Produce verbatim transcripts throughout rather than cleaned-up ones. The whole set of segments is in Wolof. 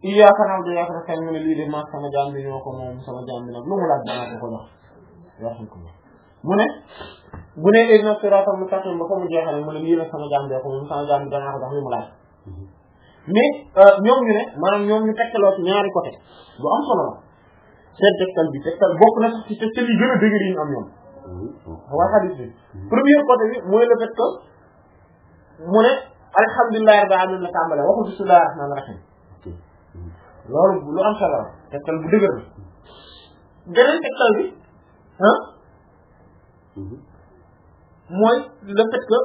iyyaaka na'budu wa iyyaaka nasta'iin mu ne lii de maa sama jaam bi ñoo ko moom sama jaam bi nag lu mu laaj danaa ko ko jox alhamdulillah mu ne bu ne ihdina siraatal mustaqiim ba ko mu jeexale mu ne lii nag sama jaam bi ko moom sama jaam bi danaa ko jox li mu laaj mais ñoom ñu ne maanaam ñoom ñu tegtaloo ci ñaari côté bu am solo la seen tegtal bi tegtal bokk na sax ci tegtal yi gën a dëgër yi ñu am ñoom waa hadith bi premier côté bi mooy le fait que mu ne alhamdulillahi rabbil alamin la tàmbale waxul bismillahir rahmanir rahim loolu lu am solo la tegtal bu dëgër la beneen tegtal bi ah mooy le fait que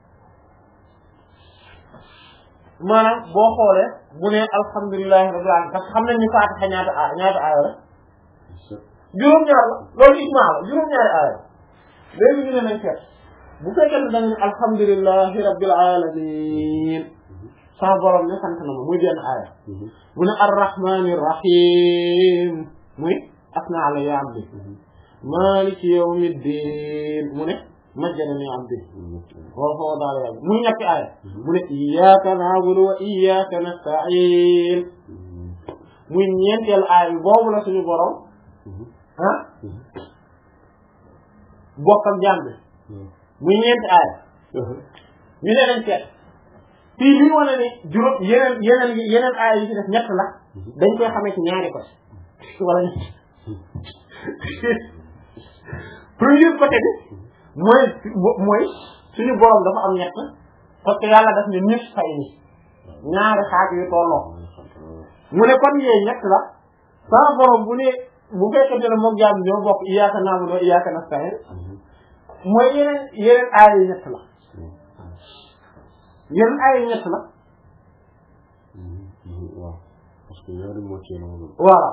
maanaam boo xoolee bu ne alhamdulillahi rabbil alamin parce que xam nañ ni Faatiha ñaata aaya ñaata aaya la juróom-ñaar la loolu ijmaa la juróom-ñaari aaya léegi ñu ne nañ seet bu fekkee ne dañu alhamdulillahi rabbil alamin sama borom ne sant na ma muy benn aaya mu ne arrahmanir rahim muy asna alayya abdi maliki yawmiddin mu ne majjadani abdi woo foo daal yàlla muy ñetti aaya mu ne iyyaka na'budu wa iyyaka nasta'in muy ñeenteel aaya bi boobu la suñu borom ah bokkam jaam bi muy ñeenti aaya ñu ne dañ seet fii li wane ne juróom yeneen yeneen yeneen aaya yi ci def ñett la dañ koy xamee ci ñaari côté wala ñett premier côté bi mooy mooy suñu borom dafa am ñett parce que yàlla daf ne nit fay ni ñaari xaaj yu tolloo mu ne kon yee ñett la sama borom bu ne bu fekkente ne moom jaam ñoo bokk iyyaaka na'budu wa iyyaaka nasta'iin mooy yeneen yeneen aaya yi ñett la yeneen aaya yi ñett la waaw parce que ñaari moitié la woon voilà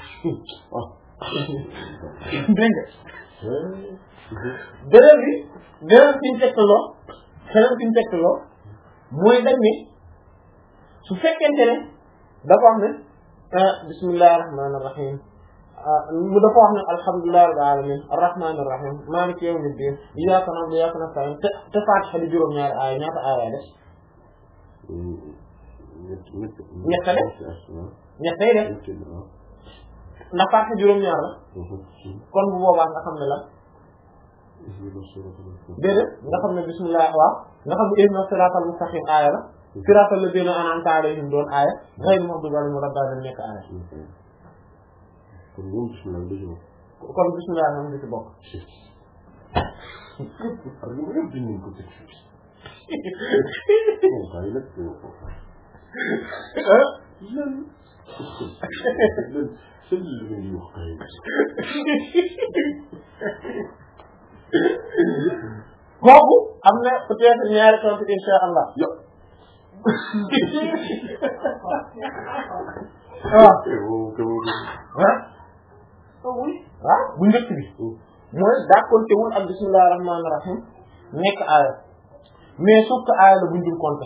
dégg nga beneen bi beneen fi ñu tegtaloo beneen fi ñu tegtaloo mooy dañ ne su fekkente ne dafa wax ne bismillahir rahmanir rahim mu dafa wax ne alhamdulillahi rabbil alamin arrahmanir rahim maliki yawmiddin iyyaka na'budu wa iyyaka nasta'in te te Faatiha di juróom-ñaari aaya ñaata aaya def ñett def ñett day def ndax Faatiha juróom-ñaar la kon bu boobaa nga xam ne la déedéet nga xam ne bismillah waaw nga xam ne ihdina siratal mustaqim aaya la siratal ladina an'amta alayhim doon aaya ghayril maghdubi alayhim wa lad-dallin nekk aaya kon moom bismillah du ci bokk kon bismillah moom du ci bokk ak lu yëpp dinañ ko teg moom kay nag sëñ bi li ngay wax kay kooku am na peut-être ñaari tontu insha Allah yo waaw oui waaw bu njëkk bi mooy dàkkontewul ak bismillahir rahmanir rahim nekk aaya mais sauf que aaya la buñ dul compter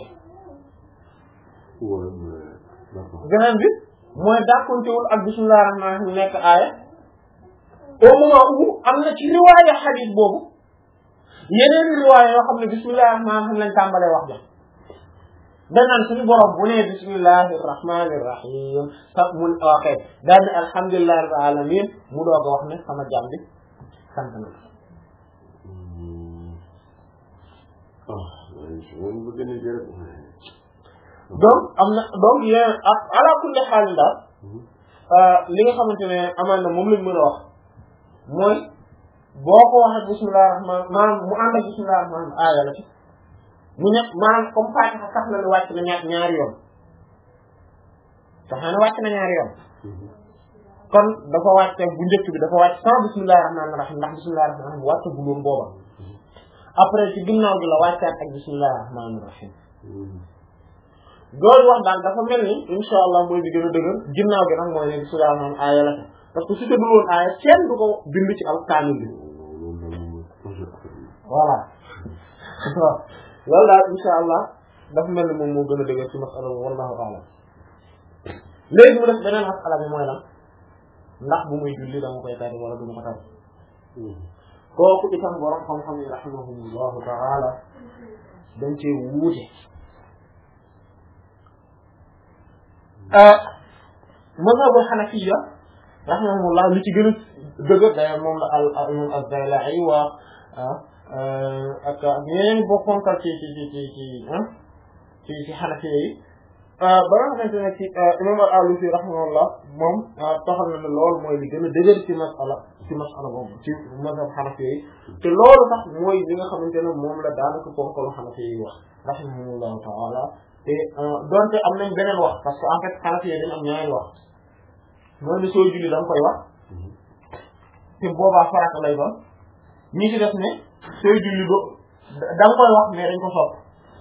beneen bi mooy dàkkontewul ak bismillahir rahmanir rahim nekk aaya au moment où am na ci riwaaya hadith boobu yeneen riwaaya yoo xam ne bismillahir rahmanir rahim lañ tàmbalee wax ja danaan suñu borom bu nee bismillahir rahmanir rahim sax mun waxee daal ne alhamdulillahi rabbil alamin mu doog a wax ne sama jaam bi sant na donc am na donc yéen ak ala kulli xaal daal li nga xamante ne amaan na moom lañ mën a wax mooy boo ko waxee bismillahir rahman maanaam mu ànd ak bismillahir rahman aaya la ci mu nekk maanaam comme Faatiha sax na ne wàcc na ñaar ñaari yoon sax na ne wàcc na ñaari yoon kon dafa wàcc bu njëkk bi dafa wàcc sans bismillahir rahmanir rahim ndax bismillahir rahmanir rahim wàcc bu loon booba après ci ginnaaw gi la wàccaat ak bismillahir rahmanir rahim loolu wax daal dafa mel ni insha Allah mooy bi gën a dëgër ginnaaw gi nag mooy ne bismillahir rahmanir aaya la parce que su ko dul woon aaya kenn du ko bind ci al kaamil bi voilà loolu daal insha Allah dafa mel ni moom moo gën a dëgër ci masala wallahu a'lam léegi mu def beneen masala bi mooy lan ndax bu muy julli dama koy tari wala du ma ko tari kooku itam borom xam-xam yi rahimahumullahu ta'ala dañ cee wuute mazhabul hanafiyya rahimahullah li ci gën a dëgër day moom la al imam az-Zayla'i wa ak ñeneen bokkonkal ci ci ci ci ci ci ci hanafiyya yi ba nga xamante ne ci imam al-Alusi rahimahullah moom taxal na ne loolu mooy li gën a dëgër ci masala ci masala boobu ci mazhab hanafiyya yi te loolu sax mooy li nga xamante ne moom la daanaka ponkalu hanafiyya yi wax rahimahullahu ta'ala te donte am nañ beneen wax parce que en fait hanafiyya yi dañ am ñaari wax mooy ne sooy julli da nga koy wax te boobaa farata lay doon ñi ci def ne sooy julli do da nga koy wax mais dañ ko sopp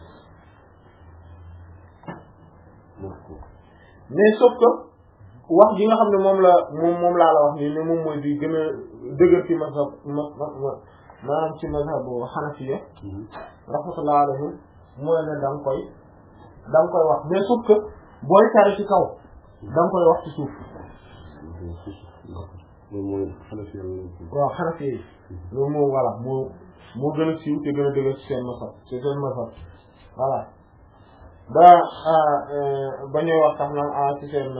mais sauf que wax ji nga xam ne moom la moom moom laa la wax nii ne moom mooy bi gën a dëgër ci mazhab maanaam ci mazhab bu hanafiyya rahmatullah alayhim mooy ne da nga koy da nga koy wax mais sauf que booy tari ci kaw da nga koy wax ci suuf waaw hanafiyya yi loolu moom voilà moo moo gën a siiw te gën a dëgër ci seen mazhab ci seen mazhab voilà ba ba ñuy wax sax naan ah ci seen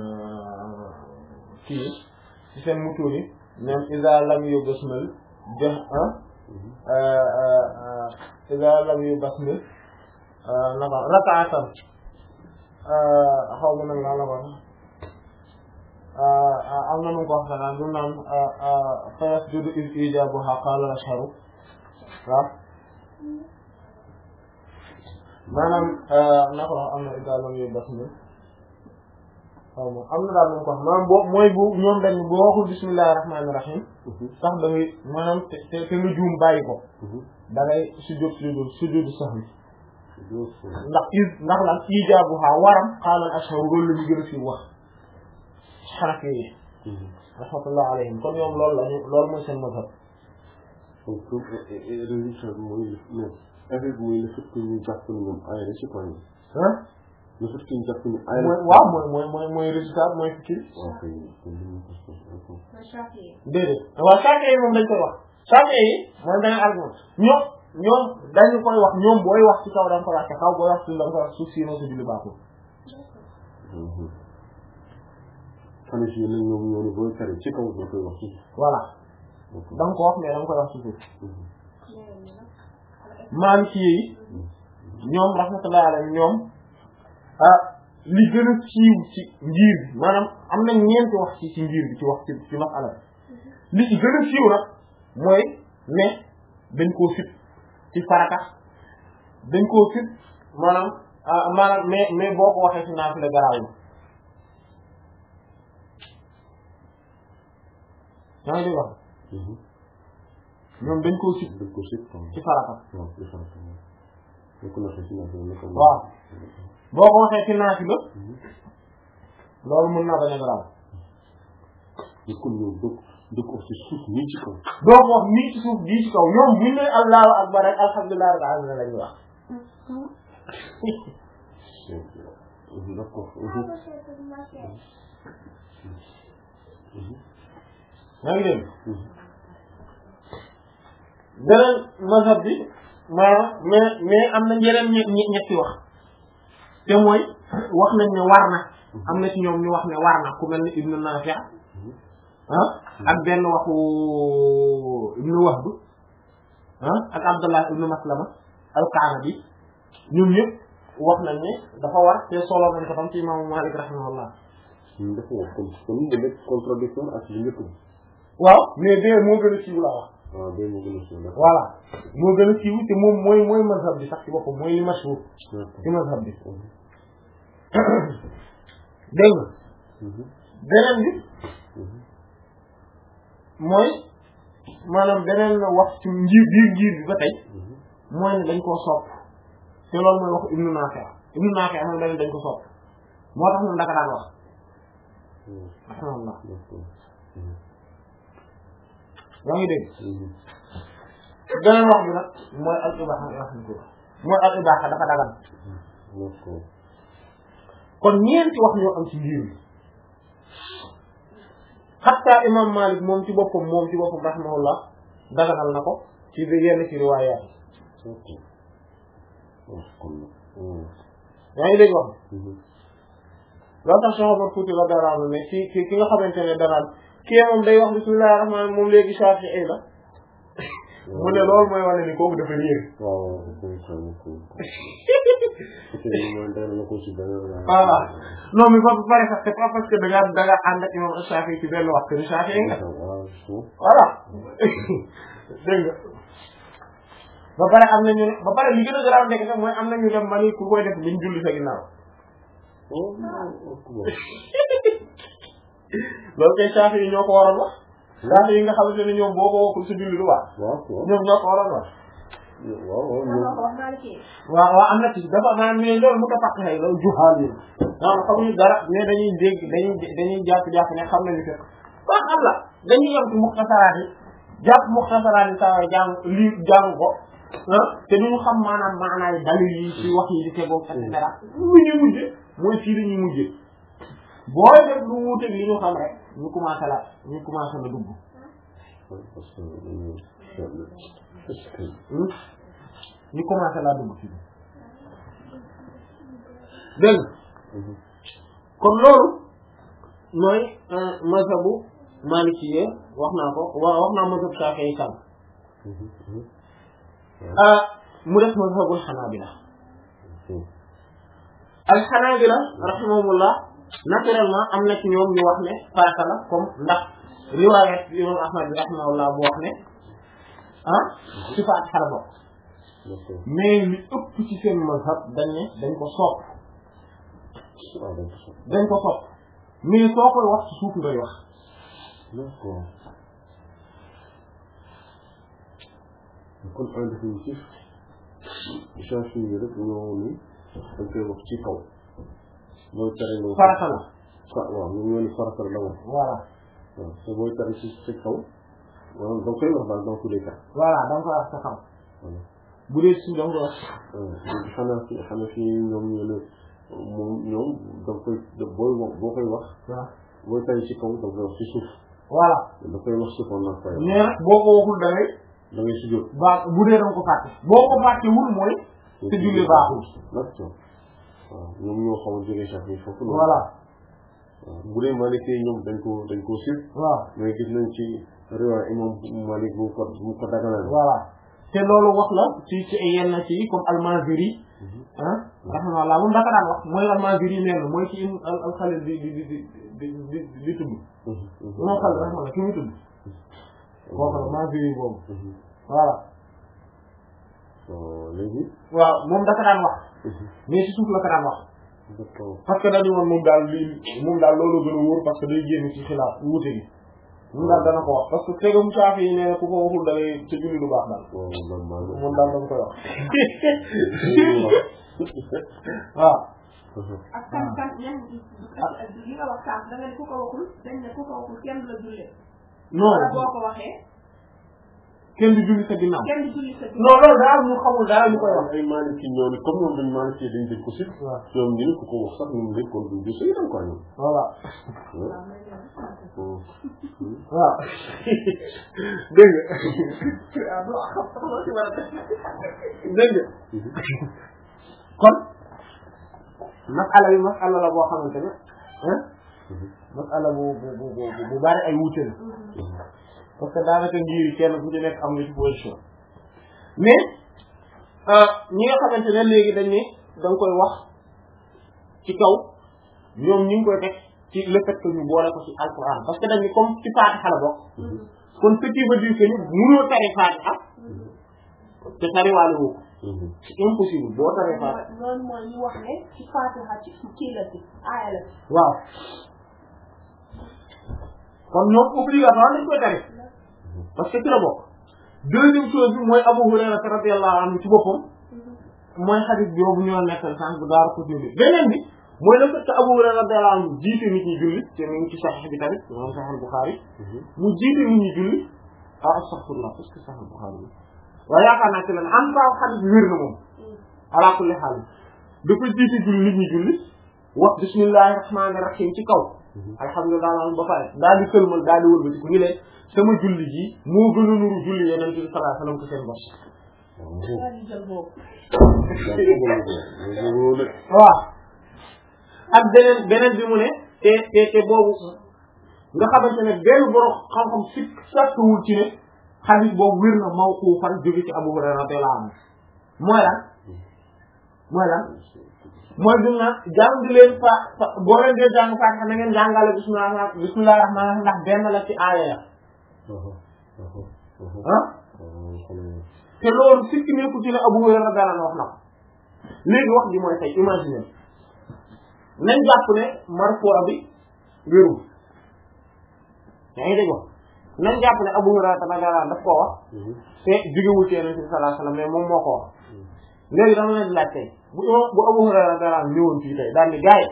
kii ci seen mutuuni même iza lam yu basmil jëx iza lam yu basmil naka rakaatan xaw ma nag laa la ko am na nu ko wax naan du naan fa yasjudu iz ijabuha qala ashharu waaw maanaam na ko wax am na idaalam yu bas mi xaw ma am na daal lu mu ko wax maanaam boo mooy bu ñoom dañ boo waxul bismillahir rahmanir rahim sax da ngay maanaam te te nga juum bàyyi ko da ngay sujjóot sujjóot sujjóot sax bi ndax is ndax lan ijaabuha waram xaalal ashhar loolu la ñu gën a fi wax xanafi yi rahmatullah alayhim kon ñoom loolu lañu loolu mooy seen mazhab avec mooy le fait que ñu jàpp ni ñoom ay la ci quoi ah le fait que ñu jàpp ni ay mooy waaw mooy mooy mooy mooy résultat mooy kii waaw kay déedéet waaw Shafi'i yi moom dañ koy wax Shafi'i yi mooy dañu argument ñoom ñoom dañu koy wax ñoom booy wax ci kaw da nga koy wax ci kaw booy wax ci da nga koy wax suuf sinon sa julli baaxul xale si nag ñoom ñoo ne booy tari ci kaw da koy wax ci voilà da nga ko wax mais da nga koy wax ci suuf Maliki yi ñoom rahmatullahi alayhim ñoom ah li gën a siiw ci ngir bi maanaam am na ñeenti wax ci ci ngir bi ci wax ci ci masala li ci gën a siiw nag mooy ne dañ koo sib ci farata dañ koo sib maanaam maanaam mais mais boo ko waxee ci naafila garaaw yi yaa ngi dégg wax ñoom dañ koo sib dañ ko sib ci farata waaw ci farata ko na ci na ko waaw boo ko waxee ci naafila loolu mën naa bañ a garaaw du ko ñu do do ko ci suuf nii ci kaw doo ko wax nii ci suuf bii ci kaw ñoom buñ ne allahu akbar rek alhamdulilah rabbil alamin lañuy wax d'accord yaa ngi dégg beneen mazhab bi maanaam mais mais am na yeneen ñe ñetti wax te mooy wax nañ ne war na am na ci ñoom ñu wax ne war na ku mel ni Ibnu Nafi' ah ak benn waxu Ibnu Wahb ah ak Abdullah ibnu Maslama al-Ka'bi ñoom ñëpp wax nañ ne dafa war te solo nañ ko tam ci imaamu Maalik rahimahullah dafa wax comme comme de nekk contradiction ak li njëkk waaw mais bee moo gën a siiw laa wax waaw bee moo gën a siiw voilà moo gën a siiw te moom mooy mooy mazhab bi sax ci boppam mooy li mashhur ci mazhab bi dégg nga beneen bi mooy maanaam beneen wax ci ngir biir ngir bi ba tey mooy ne dañ koo sopp te loolu mooy wax Ibnu Nafi' Ibnu Nafi' moom dañ dañ ko sopp moo tax ñun daka daan wax alhamdulillah yaa ngi dégg beneen wax bi nag mooy al ibaha mooy al ibaha dafa dagan kon ñeenti wax ñoo am ci ngir bi hatta imam Malik moom ci boppam moom ci boppam rahimahullah daganal na ko ci yenn ci riwaayaat yaa ngi dégg wax loolu tax Cheikh Omar Fouti la dara ne ci ki ki nga xamante ne danaan kii moom day wax bismillahir rahmanir rahim moom léegi Shafi'i la mu ne loolu mooy wane ni kooku dafa réer. waaw voilà non mais ba pare sax c'est pas parce que da ngaa da ngaa ànd ak imam Shafi'i ci benn wax que ni Shafi'i nga. voilà dégg nga ba pare am nañu ba pare li gën a garaaw nekk sax mooy am nañu dem mani ku koy def liñ julli sa ginnaaw. loolu kay Shafi'i ñoo ko waroon wax. Shafi'i yi nga xamante ne ñoom boo ko waxul sa julli du baax. ñoom ñoo ko waroon wax. waaw waaw waaw waaw am na ci dafa maanaam ñu ne loolu mu ko fàq xëy loolu juxaal yi non xamuñu dara mais dañuy dégg dañuy dañuy jàpp-jàpp ne xam nañu fekk ba xam la dañuy yem ci muxtasaraat yi jàpp muxtasaraat yi saa jàng lii jàng ko ah te duñu xam maanaam maanaam dalil yi ci wax yi di tegoo et cetera lu ñuy mujje mooy fii li ñuy mujje booy def lu wuuteeg li ñu xam rek ñu commencé la ñu commencé la dugg ñu commencé laa dugg ci dégg kon loolu mooy mazhabu Maalikiyya wax naa ko wa wax naa mazhab Shaafi'i kan mu def mazhabul Hanaabila al Hanaabila rahimahumullah naturellement am na ci ñoom ñu wax ne farata la comme ndax riwaayat imam Ahmad bi rahimahullah bu wax ne ah sifaat xara bokk mais li ëpp ci seen mazhab dañ ne dañ ko sopp dañ ko sopp mais soo koy wax ci suuf ngay wax d'accord kon en définitif Shafi'i yi rek ñoo ni dañ koy wax ci kaw mooy tere la farata la waaw ñu ñoo ni farata la wax voilà waaw te booy tere ci ci kaw waaw da nga koy wax daal dans tous les cas voilà da nga koy wax sa kaw bu dee si da nga koy wax xanaa fi xanaa fi ñoom ñu ne moom ñoom da nga koy booy boo koy wax booy tere ci kaw da nga koy wax ci suuf voilà da koy wax suuf on a koy mais nag boo ko waxul da ngay da ngay si jóg ba bu dee da nga ko fàtte boo ko fàtte wul mooy te julli baaxul d'accord waaw ñoom ñoo xaw a jógee sax ni foofu voilà bu dee Malik ñoom dañ ko dañ ko sir waaw mais gis nañ ci riwaaya imam Malik bu ko bu ko daganal voilà te loolu wax la ci ci yenn ci comme al-Maziri ah rahimahullah moom dafa daan wax mooy al-Maziri nee na mooy ci al-Khalil di di di di di di tudd moo Khalil rahimahullah ki muy tudd kooku al-Maziri boobu voilà léegi waaw moom dafa daan wax mais ci suuf la ko daan wax parce que dañu woon moom daal lii moom daal loolu gën a wóor parce que day génn ci xilaaf wuute gi moom daal dana ko wax parce que tegam Shaafi yi nee na ku ko waxul da ngay sa julli du baax daal moom daal dama koy wax waaw ak kan kan yan li nga wax sànq da nga ne ku ko waxul dañ ne ku ko waxul kenn du la jullee non boo ko waxee kenn du julli sa ginnaaw kenn du julli sa ginnaaw non loolu daal ñu xamul daal ñu koy wax ay Maliki ñoo ne comme ñoom dañ Maliki dañ dañ ko sit ñoom ñu ne ku ko wax sax ñoom dañ ko duñ sa itam quoi ñoom voilà waaw dégg nga dégg nga kon masala bi masala la boo xamante ne ah masala bu bu bu bu bu bari ay wuute la parce que daanaka ngir kenn ku ci nekk am na ci position mais ñi nga xamante ne léegi dañ ne da nga koy wax ci kaw ñoom ñu ngi koy teg ci le fait que ñu boole ko ci alquran parce que dañu comme ci Fatiha la bokk kon ce qui veut dire que ni mënoo tari Fatiha te tariwaale woo c'est impossible boo taree Fatiha loolu mooy ñu wax ne ci Fatiha ci kii la ci aaya la ci waaw kon ñoom obligatoire dañ koy tari parce que ci la bokk deuxième chose bi mooy Abu Hurayra radiyallahu anhu ci boppam mooy hadith bi boobu ñoo nekkal sànq bu daaru ko bi beneen bi mooy le fait que Abu Hurayra radiyallahu anhu jiite nit ñi julli te mu ngi ci Sahih bi tamit moom Sahih Bukhari mu jiite nit ñi julli ah astaghfirullah parce que Sahih Bukhari bi waaye yaakaar naa ci leen en tout cas hadith bi wér na moom ala kulli haal dafa jiite julli nit ñi julli wax bismillahir rahmanir rahim ci kaw alhamdulillah ba pare daal di sëlmal daal di wëlbati ku ñu ne sama julli ji moo gën a nuru julli yeneen bi sallallahu alayhi wasallam ko seen bopp waaw ak beneen beneen bi mu ne te te te boobu nga xamante ne benn borom xam-xam si sàttuwul ci ne xadis boobu wér na mawquufan jóge ci Abu Hurayra radiyallahu anhu mooy lan mooy lan mooy bi nga jàng leen fa boo leen dee jàng Faatiha na ngeen jàngale bismillah bismillah rahmaan rahim ndax benn la ci aaya ya ah te loolu sikki nekku ci ne Abu Hurayra radiyallahu anhu wax na ko léegi wax ji mooy tey imaginer nañ jàpp ne marfu bi wérul yaa ngi dégg wax nañ jàpp ne Abu Hurayra radiyallahu anhu daf koo wax te jógewul ci Yonent bi sallallahu alayhi wasallam mais moom moo ko wax léegi dama leen di laaj tey bu bu Abu Hurayra radiyallahu anhu ñëwoon fii tey daal ni gaay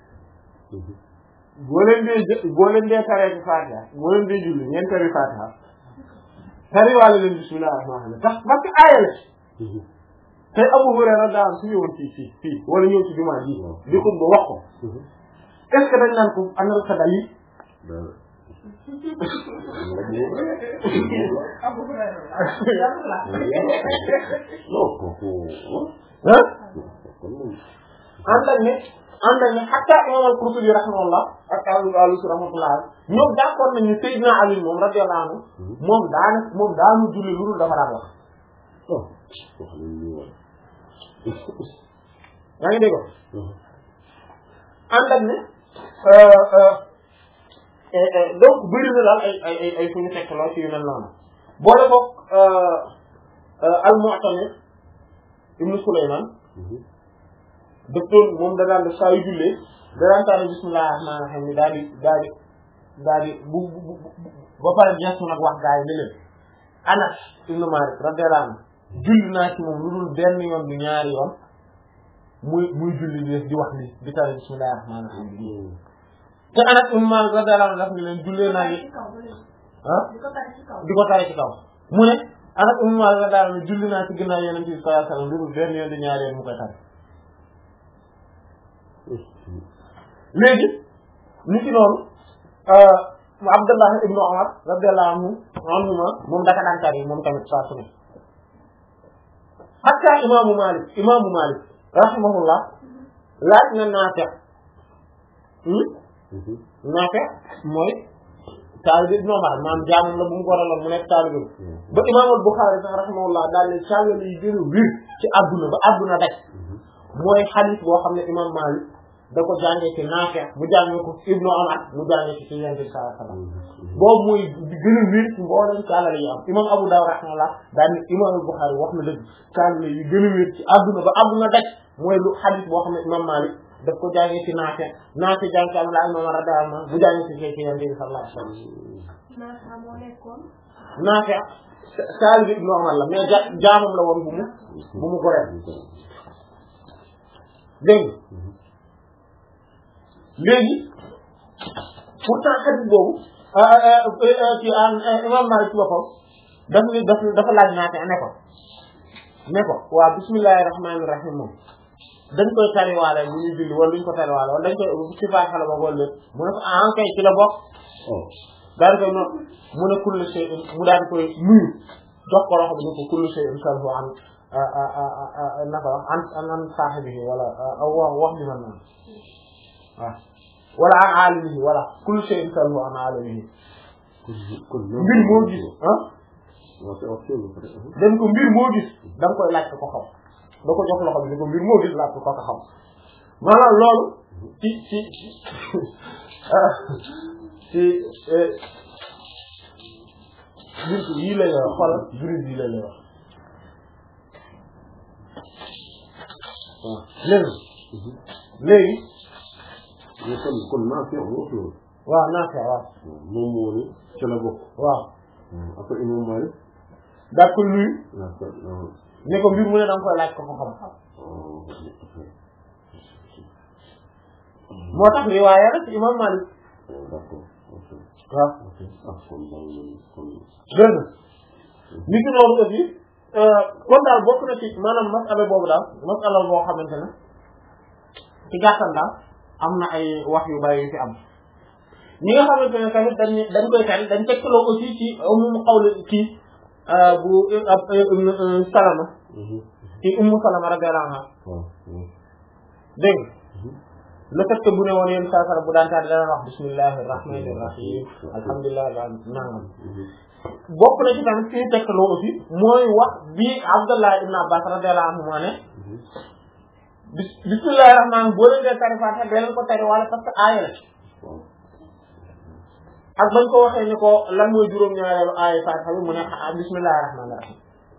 boo leen dee boo leen dee taree ci Fatiha boo leen dee julli ngeen tari Fatiha tari waale leen bismillah rahmaan rahim tax parce que aaya la tey Abu Hurayra radiyallahu anhu su ñëwoon fii fii fii wala ñëw ci jumaa ji di ko ba wax ko est-ce que dañ naan ko anal sa dalil Abu Hurayra ah ànd ak ne ànd ak ne hatta imam al-Qurtubi rahimahullah ak al-Alusi rahmatullah ñoom d'accord nañ ne Seydina Ali moom radiyallahu anhu moom daana moom daanu julli lu dul dafa daan wax yaa ngi dégg ànd ak ne donc bëri na daal ay ay ay ay fu ñu fekk loo ci yu mel noonu boole boog al-Mu'tamir ibnu Sulaymaan docteur moom da daan def saa yu jullee da daan tànn bismillah rahmaan rahim ni daal di daal di daal di bu bu ba pare gestu nag wax gaa yi ne leen Anas ibnu Maalik radiyallahu anhu julli naa ci moom lu dul benn yoon bi ñaari yoon muy muy julli di di wax ni di tànn bismillah rahmaan rahim te Anas ibnu Maalik radiyallahu anhu daf ni leen jullee naa ni ah di ko tari ci kaw mu ne Anas ibnu Maalik radiyallahu anhu julli naa ci ginnaaw Yonent bi sallallahu alayhi wasallam lu dul benn yoon di ñaari yoon mu koy tari léegi ni ci noonu Abdullah ibnu Umar radiyallahu anhu anhuma moom daka daan tari moom tamit saa su ne hatta imaamu Malik imaamu Malik rahimahullah laaj na Naafi' Naafi' mooy taalibe ibnu Umar maam jaamam la bu mu goraloon mu nekk taalibe ba imaam al-Bukhari sax rahimahullah daal ne càllale yi gën a wér ci àdduna ba àdduna daj mooy xadiis boo xam ne imam Malik da ko jàngee ci Naafi' mu jàngee ko Ibnu Umar mu jàngee ci ci Yonent bi sallallahu alayhi wasallam boobu mooy gën a wér ci mboolem càllale yi am imam Abu Dawud rahimahullah daal ne imam al-Bukhari wax na dëgg càllale yi gën a wér ci àdduna ba àdduna daj mooy lu xadiis boo xam ne imam Malik daf ko jàngee ci Naafi' Naafi' jàng ci Abdullah ibn Umar radiyallahu anhu mu jàngee ci ci Yonent bi sallallahu alayhi wasallam Naafi' taalibe Ibnu Umar la mais jaamam la woon bu mu bu mu goreel dégg léegi pourtant xadis boobu ci imam Malik ci boppam daf ni daf dafa laaj Naafi' ne ko ne ko waaw bismillahir rahmanir rahim moom dañ koy tariwaale bu ñuy julli wala duñ ko tariwaale wala dañ koy ci Faatiha la bokk wala mu ne ko ah kay ci la bokk daal koy noonu mu ne kullu shay'in mu daal di koy nuyu jox ko loxo bi ne ko kullu shay'in salhu an naka wax an an saahibihi wala wax wax bi man naan waaw wala an alimihi wala kullu shay'in salhu an alimihi mbir moo gis ah dañ ko mbir moo gis da nga koy laaj ko xam da ko jox loxo bi ne ko mbir moo gis laaj ko ko xam maanaam loolu ci ci ci buntu yii la ñuy wax xoolal jurid yi la ñuy wax waaw léegi léegi kon kon Naafi' waxul waaw Naafi' waaw moom moo ne ci la bokk waaw après imam Malik daa ko nuyu ne ko mbir mu ne da nga koy laaj ko ko xam moo tax riwaaya rek imam Malik waaw dégg ni ki noonu aussi kon daal bokk na ci maanaam masala boobu daal masala boo xamante ne ci gàttal daal am na ay wax yu bari yu fi am ñi nga xamante ne tamit dañ dañ koy tari dañ tegtaloo aussi ci ummu qawli kii bu Salama ci ummu Salama radiyallahu anha dégg le fait que bu ne woon yéen saa sara bu daan taal dana wax bismillahir rahmanir rahim alhamdulilah nangam bokk na ci tamit fi tekk loo aussi mooy wax bi Abdullah ibn Abbas radiyallahu anhu moo ne bis bismillahir rahman boo leen dee tari Fatiha dee leen ko tari wala parce que aaya la ak bañ ko waxee ni ko lan mooy juróom-ñaareelu aaya Fatiha bi mu ne bismillahir rahmanir rahim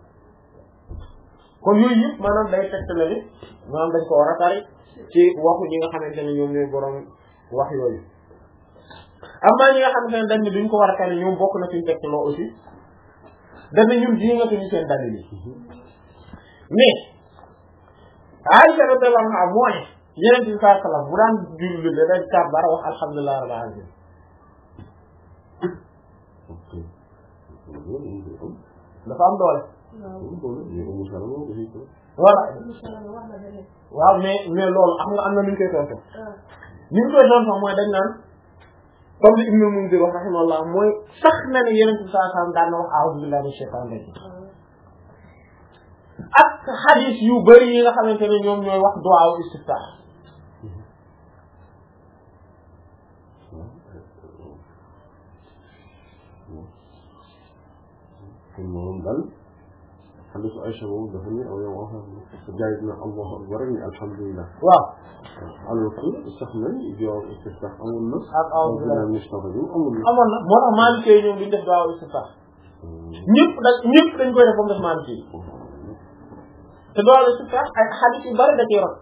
kon yooyu yëpp maanaam day tekk la ni maanaam dañ ko war a tari ci waxu ñi nga xamante ne ñoom ñooy borom wax yooyu am na ñi nga xamante ne dañ ne duñ ko war a tari ñoom bokk na suñu tekk loo aussi dañ ne ñun ji nga tuñu seen dalil yi mais Aïcha radiyallahu anha moo ne Yonent bi sallallahu alayhi wasallam bu daan julli da dañ kàbbar wax alhamdulillahi rabbil alamin dafa am doole voilà waaw mais mais loolu xam nga am na nu ñu koy tontu ni ñu koy tontu mooy dañ naan comme li Ibnu Munzir wax rahimahullah mooy sax na ne Yonent bi sallallahu alayhi wasallam daan na wax a'uuzu billahi minash shaytaanir rajiim ak xadiis yu bari yi nga xamante ne ñoom ñooy wax du'a istiftah kon moom daal xadiisu Aysa boobu dafa ni aw yow wax jaay dina Allahu akbar ni alhamdulillah waaw alors que sax nañ du'a istiftah amul na ak a'uuzu billahi minash shaytaanir rajiim amul na amoon na moo tax Maliki yi ñoom duñ def du'a istiftah ñëpp da ñëpp dañ koy def ba mu def Maliki yi te doole su tax ay xadis yu bari da ciy rot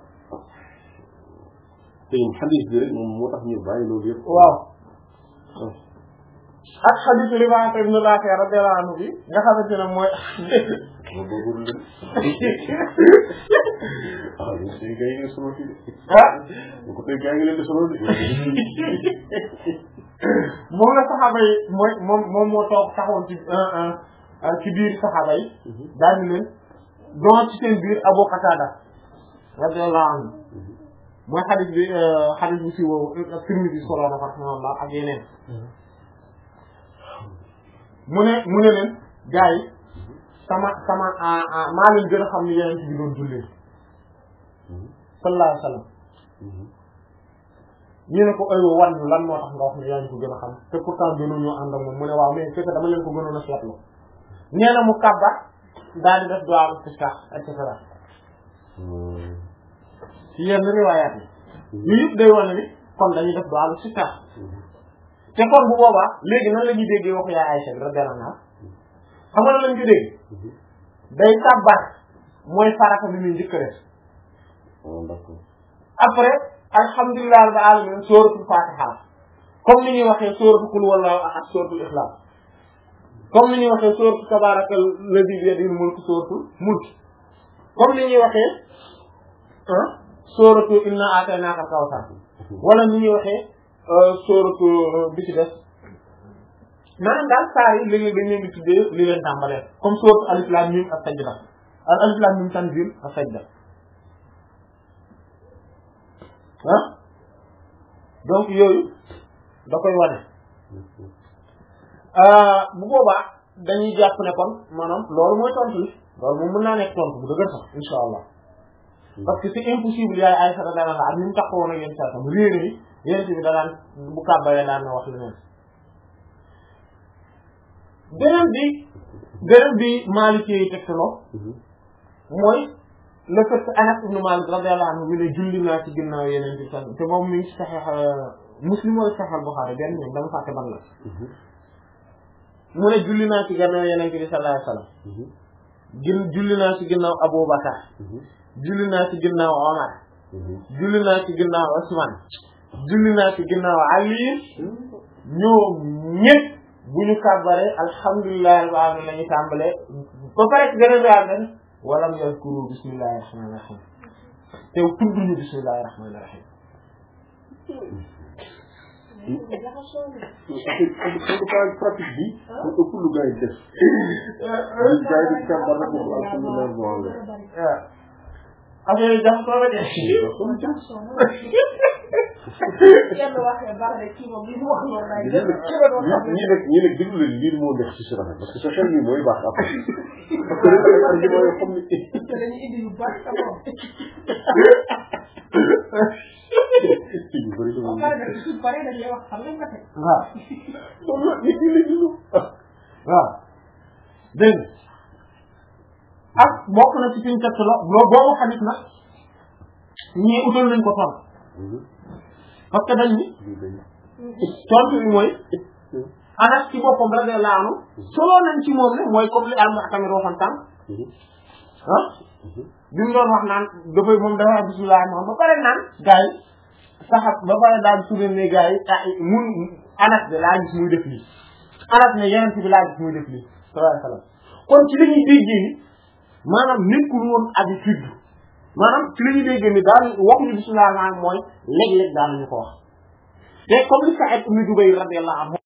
te xadis bi rek moom moo tax ñu bàyyi loolu yëpp waaw ak xadisu Rifaa'a ibn Raafi' radiyallahu anhu bi nga xamante ne mooy ma bëggul leen ah tey gaa yi ngi solo fii ah bu ko tey gaa yi ngi leen di solo de moom la saxaaba yi mooy moom moom moo toog taxawoon ci ci biir saxaaba yi daañu leen doon ci seen biir Abu Qatada radiyallahu anhu mooy xadis bi xadis bi si woowu Tirmidhi solo na ko rahimahullah ak yeneen mu ne mu ne leen gars yi sama sama maa leen gën a xam ni yeneen bi doon jullee sallallahu alayhi wa sallam ñu ne ko aywa wan lan moo tax nga wax ni yeneen ko gën a xam te pourtant gënu ñoo ànd ak moom mu ne waaw mais c'est que dama leen ko gënoon a seetlu nee na mu kàbba daal di def du'a istiftah et cetera ci yenn riwaayaat yi yu yëpp day wane ni kon dañuy def du'a istiftah te kon bu boobaa léegi nan la ñuy déggee waxu yaay Aysa radiyallahu anha xam nga nan lañ ko dégg day kàbbar mooy farata bi muy njëkk a def après alhamdulillahi rabbil alamin sóoratul Fatiha comme ni ñuy waxee sóoratu qul huwallahu ahad sóoratul ikhlas comme ni ñuy waxee sóoratu tabaarakal lazii biyadihil mulku sóoratu mulk comme ni ñuy waxee ah sóoratu inna a'taynaakal kawsar wala ni ñuy waxee sóoratu bi ci des maanaam daal saar yi léeg-léeg dañ leen di tuddee li leen tàmbalee comme sóoratu alif laam miim ak sajda al alif laam miim tanziil ak sajda ah donc yooyu da koy wane bu boobaa dañuy jàpp ne kon maanaam loolu mooy tontu li loolu moom mën naa nekk tontu bu dëgër sax insha allah parce que c'est impossible yaay Aysa radiyallahu anha ak ni mu taxawoon ak yéen saa tam réer ni yéen bi da daan bu kàbbalee daan na wax leneen beneen bi beneen bi Maliki yi tegtaloo mooy le fait que Anas ibn Malik radiyallahu anhu bi ne julli naa ci ginnaaw yeneen bi sax te moom mi ngi ci Sahih Muslim wala Sahih Bukhari benn ñoom dama fàtte ban la mu ne julli naa ci ginnaaw yeneen bi sallallahu alayhi wasallam gin julli naa ci ginnaaw Abu Bakar julli naa ci ginnaaw Omar julli naa ci ginnaaw Usman julli naa ci ginnaaw Ali ñoom ñëpp bu ñu kàbbaree alhamdulillahi rabbil alamin la ñu tàmbalee ba pare ci gën a doon walam yazkuru bismillahir rahmanir rahim te tudduñu bismillahir rahmanir rahim. pratique bi pour ëpp lu gars yi def. gars yi di kàbbar rek alhamdulilah waaw affaire yi jaxasoo la de. kenn waxee baax na kii moom li mu wax noonu laay ñi nag ñi nag ñi nag déglu leen lii moo neex ci sa rafet parce que sa xel mi mooy baax après parce que dañu koy mooy comme ni dañuy indi yu bari sa bopp ci bari ba pare nag su bari dañuy wax xam nañ ko teg waaw loolu la nit ñi la déglu waaw dégg ak bokk na ci suñu test la loo boobu xamit nag ñii utal nañ ko ton parce que dañ ni tontu bi mooy Anas ci boppam radiyallahu anhu solo nañ ci moom ne mooy comme li al-Mu'tamir waxoon tànk ah bi mu doon wax naan dafay moom dafa wax bismillah moom ba pare naan gars yi saxat ba pare daal suudee ne gars yi ah mun Anas de laa gis muy def lii Anas ne yeneen bi laa gis muy def lii sallallahu alayhi wasallam kon ci li ñuy déggee ni maanaam nekkul woon habitude maanaam ci li ñuy déggee ni daal waxuñu bismillah mooy léeg-léeg daal ñu ko wax te comme li Sa'id ibn Jubayr radiyallahu anhu